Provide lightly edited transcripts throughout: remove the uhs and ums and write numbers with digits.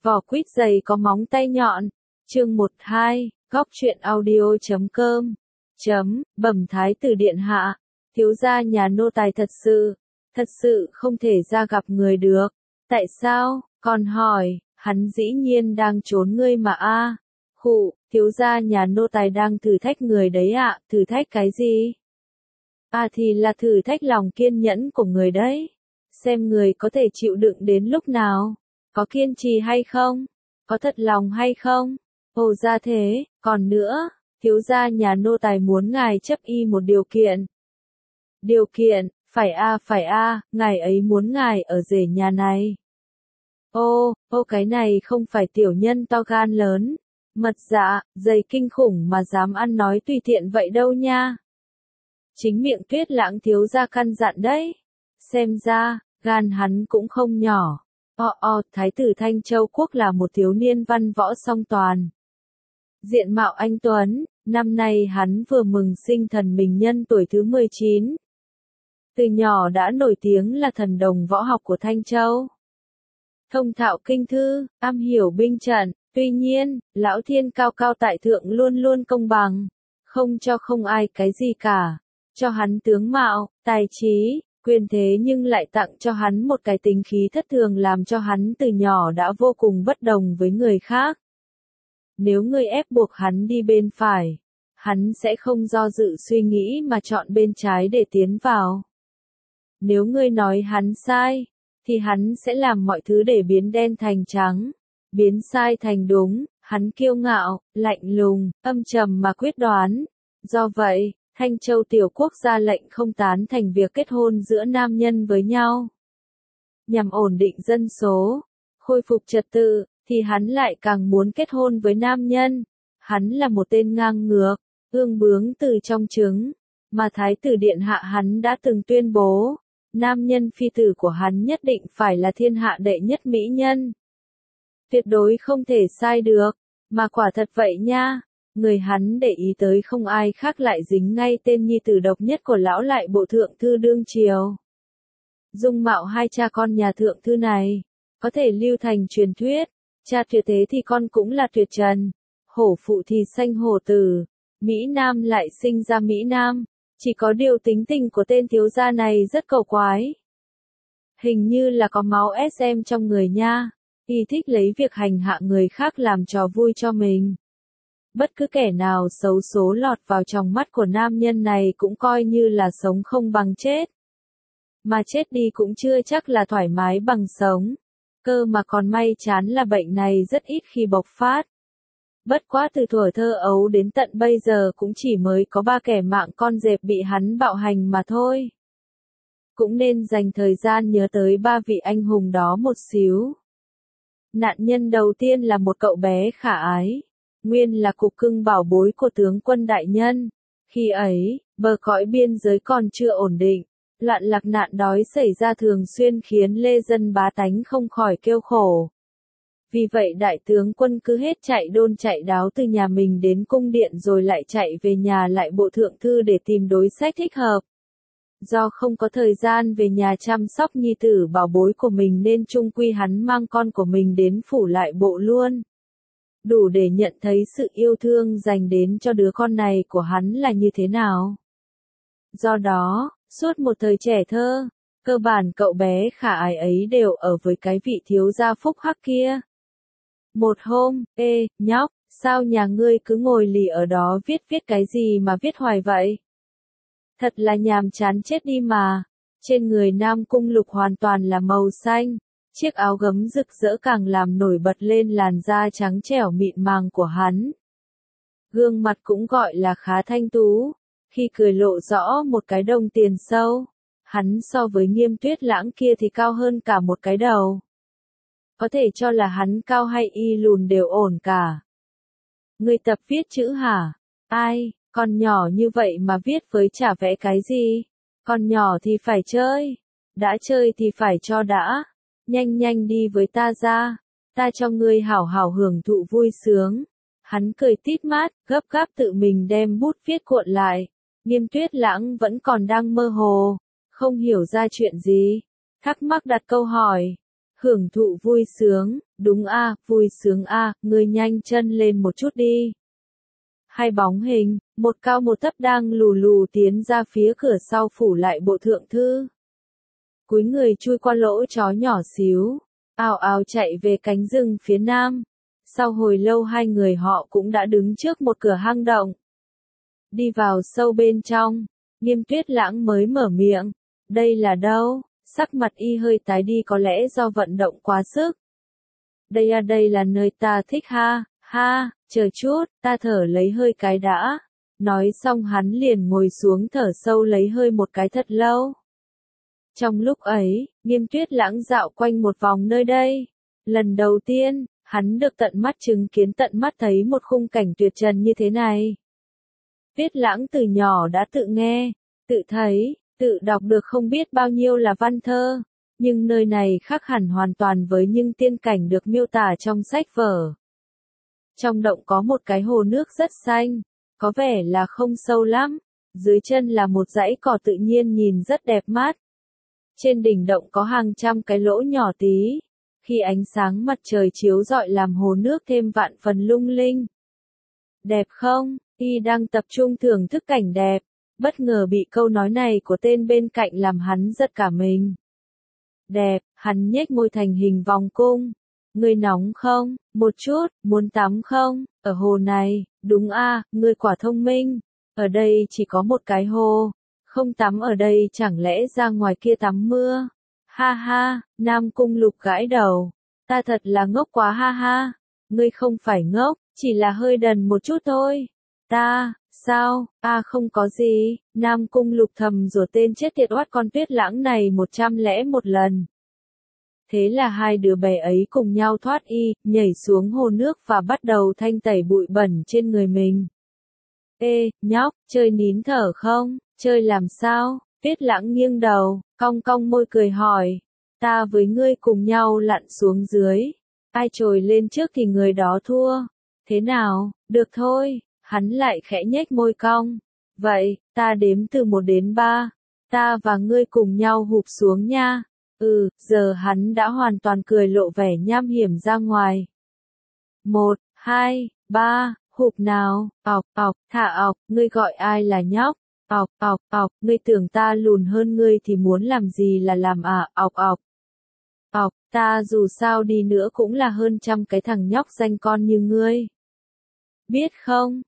Vỏ quýt dày có móng tay nhọn. Chương 12, góc truyện audio.com. Bẩm thái tử điện hạ, thiếu gia nhà nô tài thật sự không thể ra gặp người được. Tại sao? Còn hỏi, hắn dĩ nhiên đang trốn ngươi mà a. Khụ, thiếu gia nhà nô tài đang thử thách người đấy ạ. Thử thách cái gì? Thì là thử thách lòng kiên nhẫn của người đấy. Xem người có thể chịu đựng đến lúc nào. Có kiên trì hay không? Có thật lòng hay không? Ồ ra thế, còn nữa, thiếu gia nhà nô tài muốn ngài chấp y một điều kiện. Điều kiện, phải ngài ấy muốn ngài ở rể nhà này. Ô cái này không phải tiểu nhân to gan lớn, mật dạ, dày kinh khủng mà dám ăn nói tùy tiện vậy đâu nha. Chính miệng Tuyết Lãng thiếu gia căn dặn đấy. Xem ra, gan hắn cũng không nhỏ. Thái tử Thanh Châu Quốc là một thiếu niên văn võ song toàn. Diện mạo anh tuấn, năm nay hắn vừa mừng sinh thần mình nhân tuổi thứ 19. Từ nhỏ đã nổi tiếng là thần đồng võ học của Thanh Châu. Thông thạo kinh thư, am hiểu binh trận, tuy nhiên, lão thiên cao cao tại thượng luôn luôn công bằng, không cho không ai cái gì cả. Cho hắn tướng mạo, tài trí, quyền thế nhưng lại tặng cho hắn một cái tính khí thất thường làm cho hắn từ nhỏ đã vô cùng bất đồng với người khác. Nếu ngươi ép buộc hắn đi bên phải, hắn sẽ không do dự suy nghĩ mà chọn bên trái để tiến vào. Nếu ngươi nói hắn sai, thì hắn sẽ làm mọi thứ để biến đen thành trắng, biến sai thành đúng. Hắn kiêu ngạo, lạnh lùng, âm trầm mà quyết đoán. Do vậy, Thanh Châu tiểu quốc ra lệnh không tán thành việc kết hôn giữa nam nhân với nhau. Nhằm ổn định dân số, khôi phục trật tự, thì hắn lại càng muốn kết hôn với nam nhân. Hắn là một tên ngang ngược, ương bướng từ trong trứng, mà thái tử điện hạ hắn đã từng tuyên bố, nam nhân phi tử của hắn nhất định phải là thiên hạ đệ nhất mỹ nhân. Tuyệt đối không thể sai được, mà quả thật vậy nha. Người hắn để ý tới không ai khác lại dính ngay tên nhi tử độc nhất của lão lại bộ thượng thư đương triều. Dung mạo hai cha con nhà thượng thư này, có thể lưu thành truyền thuyết, cha tuyệt thế thì con cũng là tuyệt trần, hổ phụ thì sanh hổ tử, Mỹ Nam lại sinh ra Mỹ Nam, chỉ có điều tính tình của tên thiếu gia này rất cầu quái. Hình như là có máu SM trong người nha, y thích lấy việc hành hạ người khác làm trò vui cho mình. Bất cứ kẻ nào xấu số lọt vào trong mắt của nam nhân này cũng coi như là sống không bằng chết. Mà chết đi cũng chưa chắc là thoải mái bằng sống. Cơ mà còn may chán là bệnh này rất ít khi bộc phát. Bất quá từ thuở thơ ấu đến tận bây giờ cũng chỉ mới có 3 kẻ mạng con dẹp bị hắn bạo hành mà thôi. Cũng nên dành thời gian nhớ tới 3 vị anh hùng đó một xíu. Nạn nhân đầu tiên là một cậu bé khả ái. Nguyên là cục cưng bảo bối của tướng quân đại nhân. Khi ấy, bờ cõi biên giới còn chưa ổn định, loạn lạc nạn đói xảy ra thường xuyên khiến lê dân bá tánh không khỏi kêu khổ. Vì vậy đại tướng quân cứ hết chạy đôn chạy đáo từ nhà mình đến cung điện rồi lại chạy về nhà lại bộ thượng thư để tìm đối sách thích hợp. Do không có thời gian về nhà chăm sóc nhi tử bảo bối của mình nên chung quy hắn mang con của mình đến phủ lại bộ luôn. Đủ để nhận thấy sự yêu thương dành đến cho đứa con này của hắn là như thế nào. Do đó, suốt một thời trẻ thơ, cơ bản cậu bé khả ái ấy đều ở với cái vị thiếu gia phúc hắc kia. Một hôm, nhóc, sao nhà ngươi cứ ngồi lì ở đó viết cái gì mà viết hoài vậy? Thật là nhàm chán chết đi mà. Trên người Nam Cung Lục hoàn toàn là màu xanh. Chiếc áo gấm rực rỡ càng làm nổi bật lên làn da trắng trẻo mịn màng của hắn. Gương mặt cũng gọi là khá thanh tú, khi cười lộ rõ một cái đồng tiền sâu. Hắn so với Nghiêm Tuyết Lãng kia thì cao hơn cả một cái đầu. Có thể cho là hắn cao hay y lùn đều ổn cả. Người tập viết chữ hả? Ai, con nhỏ như vậy mà viết với chả vẽ cái gì? Con nhỏ thì phải chơi. Đã chơi thì phải cho đã. Nhanh đi với ta ra, ta cho ngươi hảo hảo hưởng thụ vui sướng. Hắn cười tít mát, gấp gáp tự mình đem bút viết cuộn lại. Nghiêm Tuyết Lãng vẫn còn đang mơ hồ, không hiểu ra chuyện gì. Thắc mắc đặt câu hỏi. Hưởng thụ vui sướng, đúng a, vui sướng a, ngươi nhanh chân lên một chút đi. Hai bóng hình, một cao một thấp đang lù lù tiến ra phía cửa sau phủ lại bộ thượng thư. Cúi người chui qua lỗ chó nhỏ xíu, ào ào chạy về cánh rừng phía nam. Sau hồi lâu hai người họ cũng đã đứng trước một cửa hang động. Đi vào sâu bên trong, Nghiêm Tuyết Lãng mới mở miệng. Đây là đâu? Sắc mặt y hơi tái đi, có lẽ do vận động quá sức. Đây là nơi ta thích ha, chờ chút, ta thở lấy hơi cái đã. Nói xong hắn liền ngồi xuống thở sâu lấy hơi một cái thật lâu. Trong lúc ấy, Nghiêm Tuyết Lãng dạo quanh một vòng nơi đây. Lần đầu tiên, hắn được tận mắt chứng kiến, tận mắt thấy một khung cảnh tuyệt trần như thế này. Tuyết Lãng từ nhỏ đã tự nghe, tự thấy, tự đọc được không biết bao nhiêu là văn thơ, nhưng nơi này khác hẳn hoàn toàn với những tiên cảnh được miêu tả trong sách vở. Trong động có một cái hồ nước rất xanh, có vẻ là không sâu lắm, dưới chân là một dãy cỏ tự nhiên nhìn rất đẹp mắt. Trên đỉnh động có hàng trăm cái lỗ nhỏ tí, khi ánh sáng mặt trời chiếu rọi làm hồ nước thêm vạn phần lung linh. Đẹp không? Y đang tập trung thưởng thức cảnh đẹp, bất ngờ bị câu nói này của tên bên cạnh làm hắn giật cả mình. Đẹp, hắn nhếch môi thành hình vòng cung. Ngươi nóng không? Một chút, muốn tắm không? Ở hồ này, đúng a, ngươi quả thông minh. Ở đây chỉ có một cái hồ, không tắm ở đây chẳng lẽ ra ngoài kia tắm mưa? Ha ha, Nam Cung Lục gãi đầu. Ta thật là ngốc quá ha ha. Ngươi không phải ngốc, chỉ là hơi đần một chút thôi. Ta, sao, không có gì, Nam Cung Lục thầm rủa tên chết tiệt oát con Tuyết Lãng này 101 lần. Thế là hai đứa bé ấy cùng nhau thoát y, nhảy xuống hồ nước và bắt đầu thanh tẩy bụi bẩn trên người mình. Ê, nhóc, chơi nín thở không? Chơi làm sao? Tuyết Lãng nghiêng đầu, cong cong môi cười hỏi. Ta với ngươi cùng nhau lặn xuống dưới. Ai trồi lên trước thì người đó thua. Thế nào? Được thôi. Hắn lại khẽ nhếch môi cong. Vậy, ta đếm từ 1 đến 3. Ta và ngươi cùng nhau hụp xuống nha. Giờ hắn đã hoàn toàn cười lộ vẻ nham hiểm ra ngoài. 1, 2, 3, hụp nào, thả ọc, ngươi gọi ai là nhóc, ngươi tưởng ta lùn hơn ngươi thì muốn làm gì là làm à, ta dù sao đi nữa cũng là hơn trăm cái thằng nhóc danh con như ngươi. Biết không,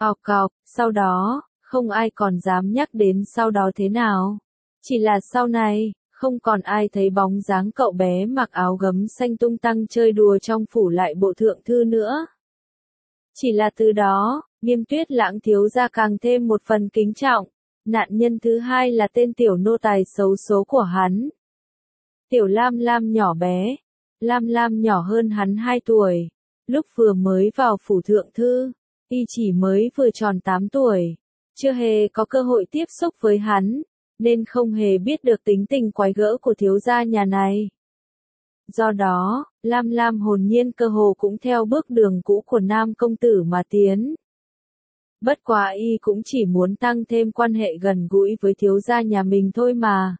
sau đó, không ai còn dám nhắc đến sau đó thế nào. Chỉ là sau này, không còn ai thấy bóng dáng cậu bé mặc áo gấm xanh tung tăng chơi đùa trong phủ lại bộ thượng thư nữa. Chỉ là từ đó, Nghiêm Tuyết Lãng thiếu gia càng thêm một phần kính trọng. Nạn nhân thứ hai là tên tiểu nô tài xấu số của hắn. Tiểu Lam Lam nhỏ bé. Lam Lam nhỏ hơn hắn 2 tuổi. Lúc vừa mới vào phủ thượng thư, y chỉ mới vừa tròn 8 tuổi. Chưa hề có cơ hội tiếp xúc với hắn, nên không hề biết được tính tình quái gở của thiếu gia nhà này. Do đó, Lam Lam hồn nhiên cơ hồ cũng theo bước đường cũ của Nam công tử mà tiến. Bất quá y cũng chỉ muốn tăng thêm quan hệ gần gũi với thiếu gia nhà mình thôi mà.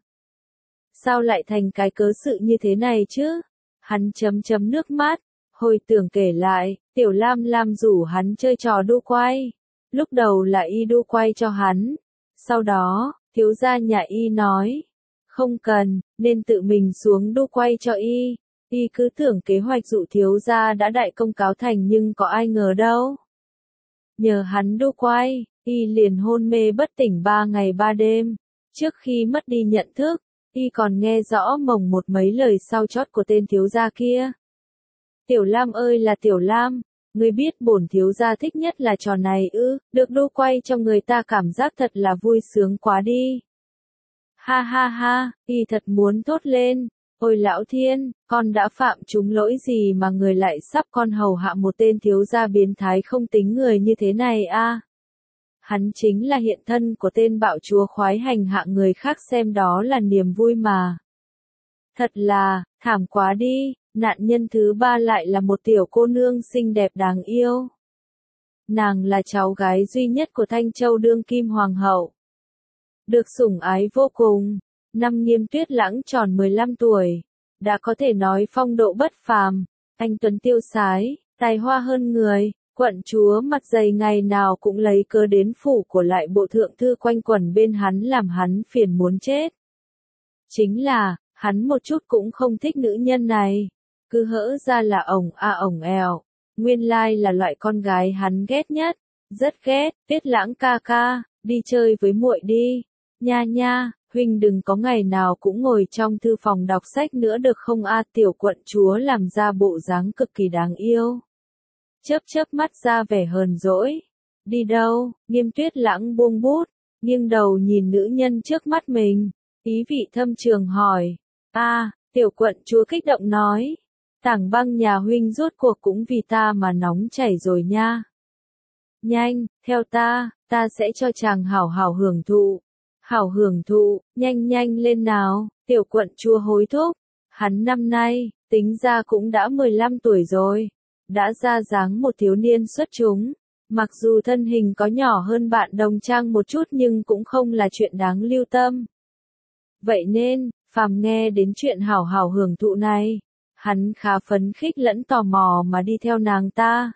Sao lại thành cái cớ sự như thế này chứ? Hắn chấm nước mắt, hồi tưởng kể lại, tiểu Lam Lam rủ hắn chơi trò đu quay. Lúc đầu là y đu quay cho hắn. Sau đó, thiếu gia nhà y nói, không cần, nên tự mình xuống đu quay cho y. Y cứ tưởng kế hoạch dụ thiếu gia đã đại công cáo thành nhưng có ai ngờ đâu. Nhờ hắn đu quay, y liền hôn mê bất tỉnh 3 ngày 3 đêm. Trước khi mất đi nhận thức, y còn nghe rõ mồng một mấy lời sau chót của tên thiếu gia kia. Tiểu Lam ơi là Tiểu Lam, ngươi biết bổn thiếu gia thích nhất là trò này ư, được đu quay cho người ta cảm giác thật là vui sướng quá đi. Ha ha ha, y thật muốn thốt lên. Ôi lão thiên, con đã phạm trúng lỗi gì mà người lại sắp con hầu hạ một tên thiếu gia biến thái không tính người như thế này a? Hắn chính là hiện thân của tên bạo chúa khoái hành hạ người khác xem đó là niềm vui mà. Thật là, thảm quá đi, nạn nhân thứ 3 lại là một tiểu cô nương xinh đẹp đáng yêu. Nàng là cháu gái duy nhất của Thanh Châu đương kim hoàng hậu. Được sủng ái vô cùng. Năm Nghiêm Tuyết Lãng tròn 15 tuổi. đã có thể nói phong độ bất phàm, anh tuấn tiêu sái, tài hoa hơn người. Quận chúa mặt dày ngày nào cũng lấy cớ đến phủ của lại bộ thượng thư quanh quẩn bên hắn làm hắn phiền muốn chết. Chính là, hắn một chút cũng không thích nữ nhân này. Cứ hỡ ra là ổng a ổng èo. Nguyên lai là loại con gái hắn ghét nhất. Rất ghét, Tuyết Lãng ca ca, đi chơi với muội đi. Nha nha, huynh đừng có ngày nào cũng ngồi trong thư phòng đọc sách nữa được không a? Tiểu quận chúa làm ra bộ dáng cực kỳ đáng yêu. Chớp chớp mắt ra vẻ hờn dỗi. Đi đâu? Nghiêm Tuyết Lãng buông bút, nghiêng đầu nhìn nữ nhân trước mắt mình, ý vị thâm trường hỏi. Tiểu quận chúa kích động nói. Tảng băng nhà huynh rốt cuộc cũng vì ta mà nóng chảy rồi nha. Nhanh, theo ta sẽ cho chàng hảo hảo hưởng thụ. Hảo hưởng thụ, nhanh nhanh lên nào, tiểu quận chúa hối thúc. Hắn năm nay, tính ra cũng đã 15 tuổi rồi. Đã ra dáng một thiếu niên xuất chúng. Mặc dù thân hình có nhỏ hơn bạn đồng trang một chút nhưng cũng không là chuyện đáng lưu tâm. Vậy nên, phàm nghe đến chuyện hảo hảo hưởng thụ này, hắn khá phấn khích lẫn tò mò mà đi theo nàng ta.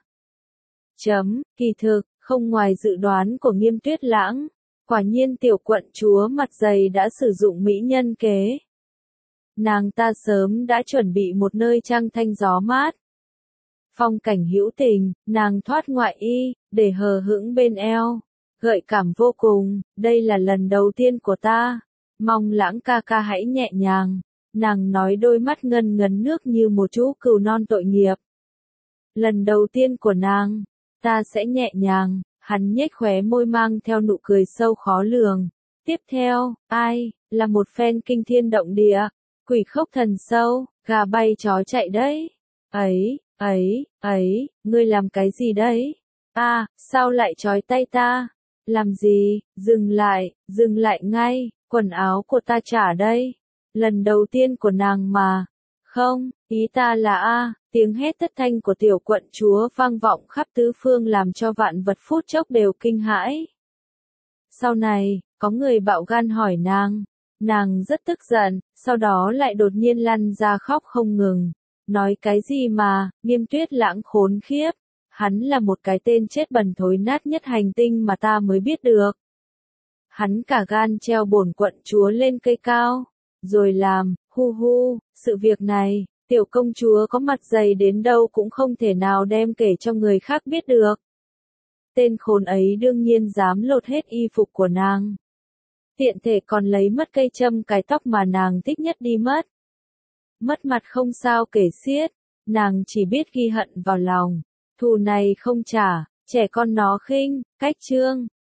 Kỳ thực, không ngoài dự đoán của Nghiêm Tuyết Lãng, quả nhiên tiểu quận chúa mặt dày đã sử dụng mỹ nhân kế. Nàng ta sớm đã chuẩn bị một nơi trăng thanh gió mát. Phong cảnh hữu tình, nàng thoát ngoại y, để hờ hững bên eo. Gợi cảm vô cùng, đây là lần đầu tiên của ta. Mong Lãng ca ca hãy nhẹ nhàng. Nàng nói đôi mắt ngân ngấn nước như một chú cừu non tội nghiệp. Lần đầu tiên của nàng, ta sẽ nhẹ nhàng. Hắn nhếch khóe môi mang theo nụ cười sâu khó lường. Tiếp theo, là một phen kinh thiên động địa, quỷ khốc thần sâu, gà bay chó chạy đấy. Ngươi làm cái gì đấy? Sao lại trói tay ta? Làm gì? Dừng lại ngay, quần áo của ta trả đây. Lần đầu tiên của nàng mà. Không, ý ta là tiếng hét thất thanh của tiểu quận chúa vang vọng khắp tứ phương làm cho vạn vật phút chốc đều kinh hãi. Sau này, có người bạo gan hỏi nàng rất tức giận, sau đó lại đột nhiên lăn ra khóc không ngừng. Nói cái gì mà, Nghiêm Tuyết Lãng khốn khiếp, hắn là một cái tên chết bẩn thối nát nhất hành tinh mà ta mới biết được. Hắn cả gan treo bổn quận chúa lên cây cao, rồi làm, sự việc này, tiểu công chúa có mặt dày đến đâu cũng không thể nào đem kể cho người khác biết được. Tên khốn ấy đương nhiên dám lột hết y phục của nàng. Tiện thể còn lấy mất cây châm cài tóc mà nàng thích nhất đi mất. Mất mặt không sao kể xiết, nàng chỉ biết ghi hận vào lòng. Thù này không trả, trẻ con nó khinh, cách chương.